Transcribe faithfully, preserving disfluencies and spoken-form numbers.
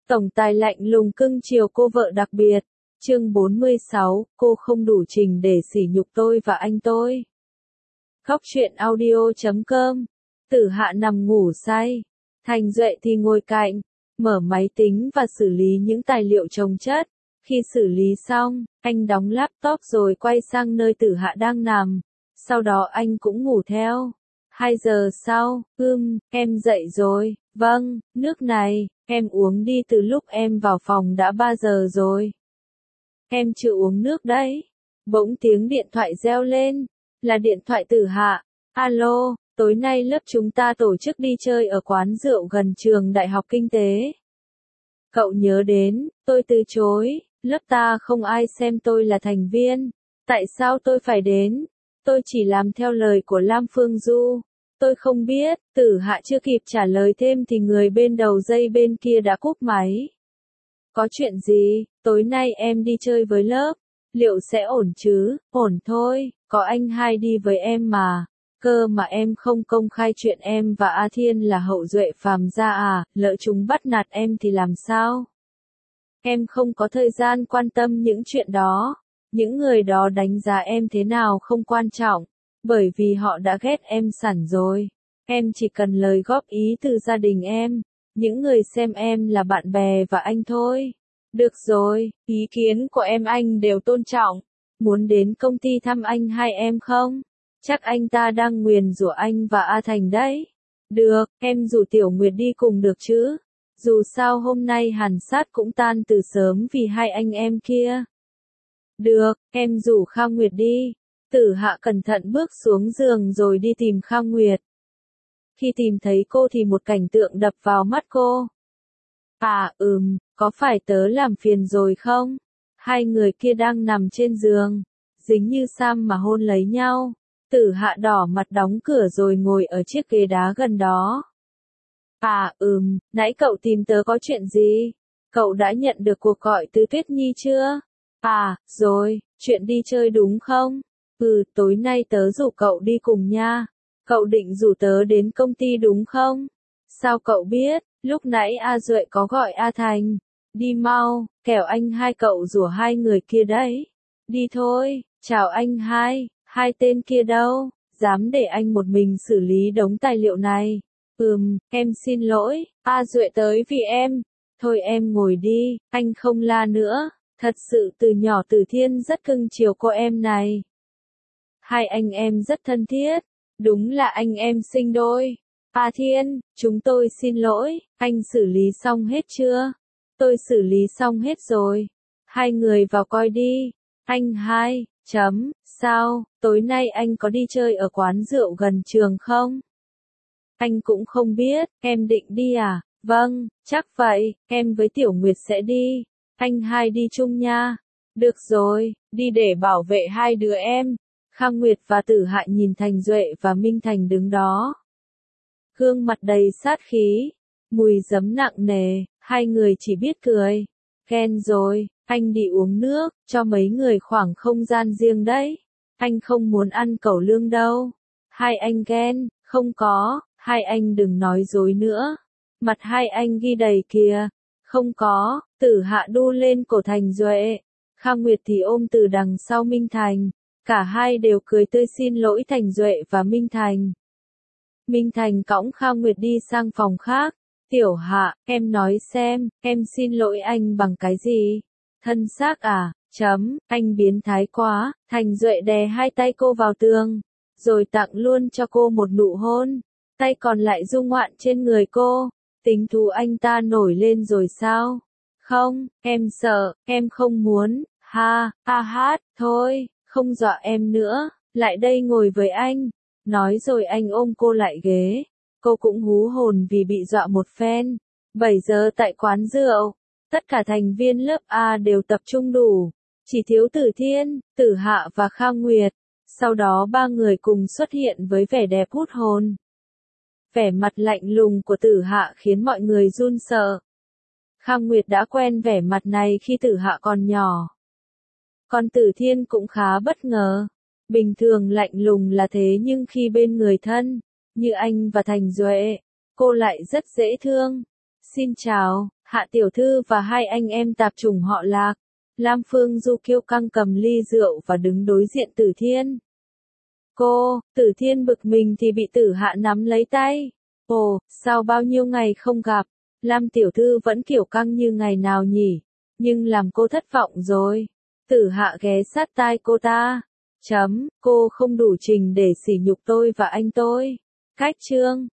Tổng tài lạnh lùng cưng chiều cô vợ đặc biệt. Chương bốn mươi sáu, cô không đủ trình để sỉ nhục tôi và anh tôi. Khóc chuyện audio chấm com. Tử Hạ nằm ngủ say. Thành Duệ thì ngồi cạnh, mở máy tính và xử lý những tài liệu chồng chất. Khi xử lý xong, anh đóng laptop rồi quay sang nơi Tử Hạ đang nằm. Sau đó anh cũng ngủ theo. Hai giờ sau, ưm, em dậy rồi, vâng, nước này, em uống đi từ lúc em vào phòng đã ba giờ rồi. Em chưa uống nước đấy. Bỗng tiếng điện thoại reo lên, là điện thoại Tử Hạ. Alo, tối nay lớp chúng ta tổ chức đi chơi ở quán rượu gần trường Đại học Kinh tế. Cậu nhớ đến, tôi từ chối, lớp ta không ai xem tôi là thành viên. Tại sao tôi phải đến? Tôi chỉ làm theo lời của Lam Phương Du. Tôi không biết. Tử Hạ chưa kịp trả lời thêm thì người bên đầu dây bên kia đã cúp máy. Có chuyện gì? Tối nay em đi chơi với lớp. Liệu sẽ ổn chứ? Ổn thôi, có anh hai đi với em mà. Cơ mà em không công khai chuyện em và A Thiên là hậu duệ phàm gia à, lỡ chúng bắt nạt em thì làm sao? Em không có thời gian quan tâm những chuyện đó. Những người đó đánh giá em thế nào không quan trọng, bởi vì họ đã ghét em sẵn rồi. Em chỉ cần lời góp ý từ gia đình em, những người xem em là bạn bè và anh thôi. Được rồi, ý kiến của em anh đều tôn trọng. Muốn đến công ty thăm anh hai em không? Chắc anh ta đang nguyền rủa anh và A Thành đấy. Được, em rủ Tiểu Nguyệt đi cùng được chứ? Dù sao hôm nay Hàn Sát cũng tan từ sớm vì hai anh em kia. Được, em rủ Khang Nguyệt đi. Tử Hạ cẩn thận bước xuống giường rồi đi tìm Khang Nguyệt. Khi tìm thấy cô thì một cảnh tượng đập vào mắt cô. À, ừm, có phải tớ làm phiền rồi không? Hai người kia đang nằm trên giường, dính như sam mà hôn lấy nhau. Tử Hạ đỏ mặt đóng cửa rồi ngồi ở chiếc ghế đá gần đó. À, ừm, nãy cậu tìm tớ có chuyện gì? Cậu đã nhận được cuộc gọi từ Tuyết Nhi chưa? À, rồi, chuyện đi chơi đúng không? Ừ, tối nay tớ rủ cậu đi cùng nha. Cậu định rủ tớ đến công ty đúng không? Sao cậu biết? Lúc nãy A Duệ có gọi A Thành. Đi mau, kẻo anh hai cậu rủ hai người kia đấy. Đi thôi, chào anh hai, hai tên kia đâu? Dám để anh một mình xử lý đống tài liệu này. Ừm, em xin lỗi, A Duệ tới vì em. Thôi em ngồi đi, anh không la nữa. Thật sự từ nhỏ Tử Thiên rất cưng chiều cô em này. Hai anh em rất thân thiết. Đúng là anh em sinh đôi. A Thiên, chúng tôi xin lỗi, anh xử lý xong hết chưa? Tôi xử lý xong hết rồi. Hai người vào coi đi. Anh hai, chấm, sao, tối nay anh có đi chơi ở quán rượu gần trường không? Anh cũng không biết, em định đi à? Vâng, chắc vậy, em với Tiểu Nguyệt sẽ đi. Anh hai đi chung nha. Được rồi, đi để bảo vệ hai đứa em. Khang Nguyệt và Tử Hạ nhìn Thành Duệ và Minh Thành đứng đó. Gương mặt đầy sát khí, mùi giấm nặng nề, hai người chỉ biết cười. Ghen rồi, anh đi uống nước, cho mấy người khoảng không gian riêng đấy. Anh không muốn ăn cẩu lương đâu. Hai anh ghen, không có, hai anh đừng nói dối nữa. Mặt hai anh ghi đầy kìa. Không có, Tử Hạ đu lên cổ Thành Duệ. Khang Nguyệt thì ôm từ đằng sau Minh Thành. Cả hai đều cười tươi xin lỗi Thành Duệ và Minh Thành. Minh Thành cõng Khang Nguyệt đi sang phòng khác. Tiểu Hạ, em nói xem, em xin lỗi anh bằng cái gì? Thân xác à? Chấm, anh biến thái quá. Thành Duệ đè hai tay cô vào tường, rồi tặng luôn cho cô một nụ hôn. Tay còn lại du ngoạn trên người cô. Tính thú anh ta nổi lên rồi sao? Không, em sợ, em không muốn. Ha, ha hát, thôi, không dọa em nữa. Lại đây ngồi với anh. Nói rồi anh ôm cô lại ghế. Cô cũng hú hồn vì bị dọa một phen. bảy giờ tại quán rượu. Tất cả thành viên lớp A đều tập trung đủ. Chỉ thiếu Tử Thiên, Tử Hạ và Khang Nguyệt. Sau đó ba người cùng xuất hiện với vẻ đẹp hút hồn. Vẻ mặt lạnh lùng của Tử Hạ khiến mọi người run sợ. Khang Nguyệt đã quen vẻ mặt này khi Tử Hạ còn nhỏ. Còn Tử Thiên cũng khá bất ngờ. Bình thường lạnh lùng là thế nhưng khi bên người thân, như anh và Thành Duệ, cô lại rất dễ thương. Xin chào, Hạ tiểu thư và hai anh em tạp chủng họ Lạc. Lam Phương Du kiêu căng cầm ly rượu và đứng đối diện Tử Thiên. Cô, Tử Thiên bực mình thì bị Tử Hạ nắm lấy tay. Ồ, sao bao nhiêu ngày không gặp, Lam tiểu thư vẫn kiểu căng như ngày nào nhỉ, nhưng làm cô thất vọng rồi. Tử Hạ ghé sát tai cô ta. Chấm, cô không đủ trình để sỉ nhục tôi và anh tôi. Cách chương.